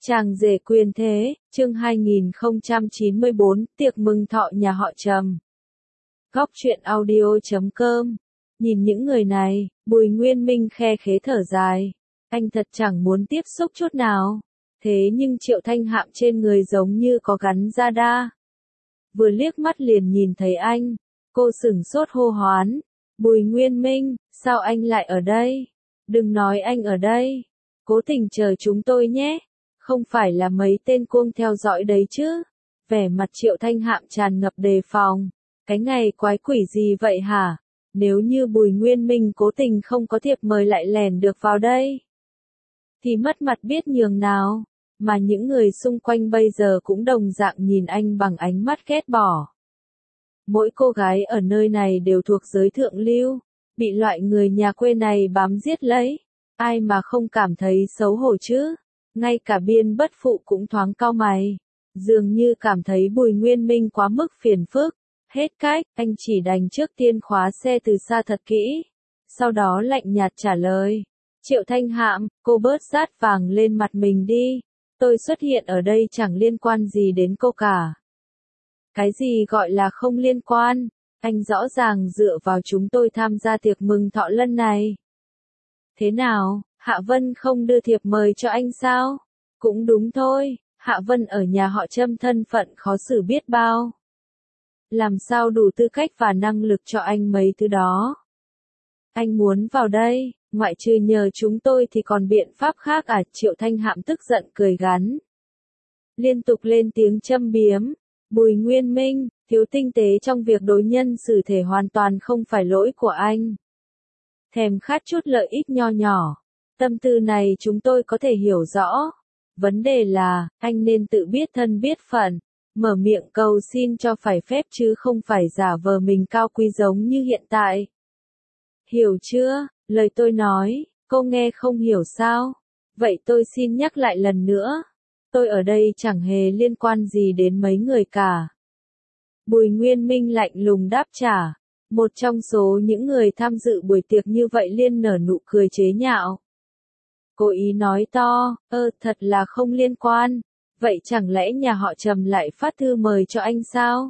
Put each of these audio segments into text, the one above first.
Chàng rể quyền thế, chương 2094, tiệc mừng thọ nhà họ Trầm. Góc truyện audio.com. Nhìn những người này, Bùi Nguyên Minh khe khế thở dài. Anh thật chẳng muốn tiếp xúc chút nào. Thế nhưng Triệu Thanh Hạm trên người giống như có gắn da đa. Vừa liếc mắt liền nhìn thấy anh. Cô sửng sốt hô hoán. Bùi Nguyên Minh, sao anh lại ở đây? Đừng nói anh ở đây. Cố tình chờ chúng tôi nhé. Không phải là mấy tên cuông theo dõi đấy chứ. Vẻ mặt Triệu Thanh Hạm tràn ngập đề phòng. Cái ngày quái quỷ gì vậy hả? Nếu như Bùi Nguyên Minh cố tình không có thiệp mời lại lẻn được vào đây, thì mất mặt biết nhường nào. Mà những người xung quanh bây giờ cũng đồng dạng nhìn anh bằng ánh mắt ghét bỏ. Mỗi cô gái ở nơi này đều thuộc giới thượng lưu, bị loại người nhà quê này bám giết lấy. Ai mà không cảm thấy xấu hổ chứ? Ngay cả Biên Bất Phụ cũng thoáng cau mày. Dường như cảm thấy Bùi Nguyên Minh quá mức phiền phức. Hết cách, anh chỉ đành trước tiên khóa xe từ xa thật kỹ. Sau đó lạnh nhạt trả lời. Triệu Thanh Hạm, cô bớt rát vàng lên mặt mình đi. Tôi xuất hiện ở đây chẳng liên quan gì đến cô cả. Cái gì gọi là không liên quan? Anh rõ ràng dựa vào chúng tôi tham gia tiệc mừng thọ lần này. Thế nào, Hạ Vân không đưa thiệp mời cho anh sao? Cũng đúng thôi, Hạ Vân ở nhà họ Trâm thân phận khó xử biết bao. Làm sao đủ tư cách và năng lực cho anh mấy thứ đó? Anh muốn vào đây, ngoại trừ nhờ chúng tôi thì còn biện pháp khác à? Triệu Thanh Hạm tức giận cười gắn. Liên tục lên tiếng châm biếm. Bùi Nguyên Minh, thiếu tinh tế trong việc đối nhân xử thể hoàn toàn không phải lỗi của anh. Thèm khát chút lợi ích nho nhỏ. Tâm tư này chúng tôi có thể hiểu rõ. Vấn đề là, anh nên tự biết thân biết phận. Mở miệng cầu xin cho phải phép chứ không phải giả vờ mình cao quý giống như hiện tại. Hiểu chưa? Lời tôi nói, cô nghe không hiểu sao? Vậy tôi xin nhắc lại lần nữa. Tôi ở đây chẳng hề liên quan gì đến mấy người cả. Bùi Nguyên Minh lạnh lùng đáp trả. Một trong số những người tham dự buổi tiệc như vậy liền nở nụ cười chế nhạo. Cố ý nói to, thật là không liên quan. Vậy chẳng lẽ nhà họ Trầm lại phát thư mời cho anh sao?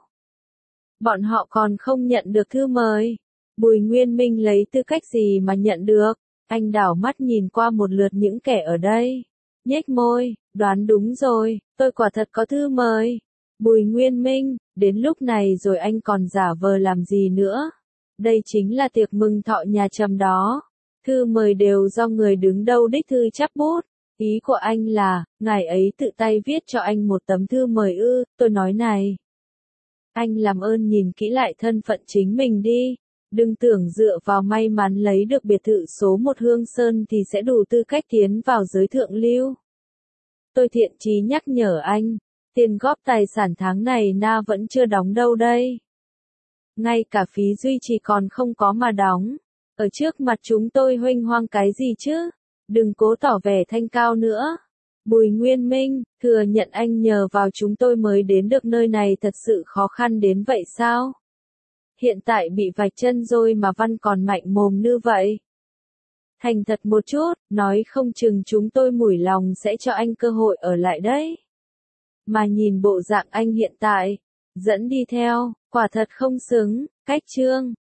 Bọn họ còn không nhận được thư mời. Bùi Nguyên Minh lấy tư cách gì mà nhận được? Anh đảo mắt nhìn qua một lượt những kẻ ở đây. Nhếch môi, đoán đúng rồi, tôi quả thật có thư mời. Bùi Nguyên Minh, đến lúc này rồi anh còn giả vờ làm gì nữa? Đây chính là tiệc mừng thọ nhà Trầm đó. Thư mời đều do người đứng đầu đích thư chắp bút. Ý của anh là, ngài ấy tự tay viết cho anh một tấm thư mời ư? Tôi nói này. Anh làm ơn nhìn kỹ lại thân phận chính mình đi. Đừng tưởng dựa vào may mắn lấy được biệt thự số 1 Hương Sơn thì sẽ đủ tư cách tiến vào giới thượng lưu. Tôi thiện chí nhắc nhở anh, tiền góp tài sản tháng này na vẫn chưa đóng đâu đây. Ngay cả phí duy trì còn không có mà đóng. Ở trước mặt chúng tôi huênh hoang cái gì chứ? Đừng cố tỏ vẻ thanh cao nữa. Bùi Nguyên Minh, thừa nhận anh nhờ vào chúng tôi mới đến được nơi này thật sự khó khăn đến vậy sao? Hiện tại bị vạch chân rồi mà văn còn mạnh mồm như vậy. Thành thật một chút, nói không chừng chúng tôi mủi lòng sẽ cho anh cơ hội ở lại đấy. Mà nhìn bộ dạng anh hiện tại, dẫn đi theo, quả thật không xứng, cách chương.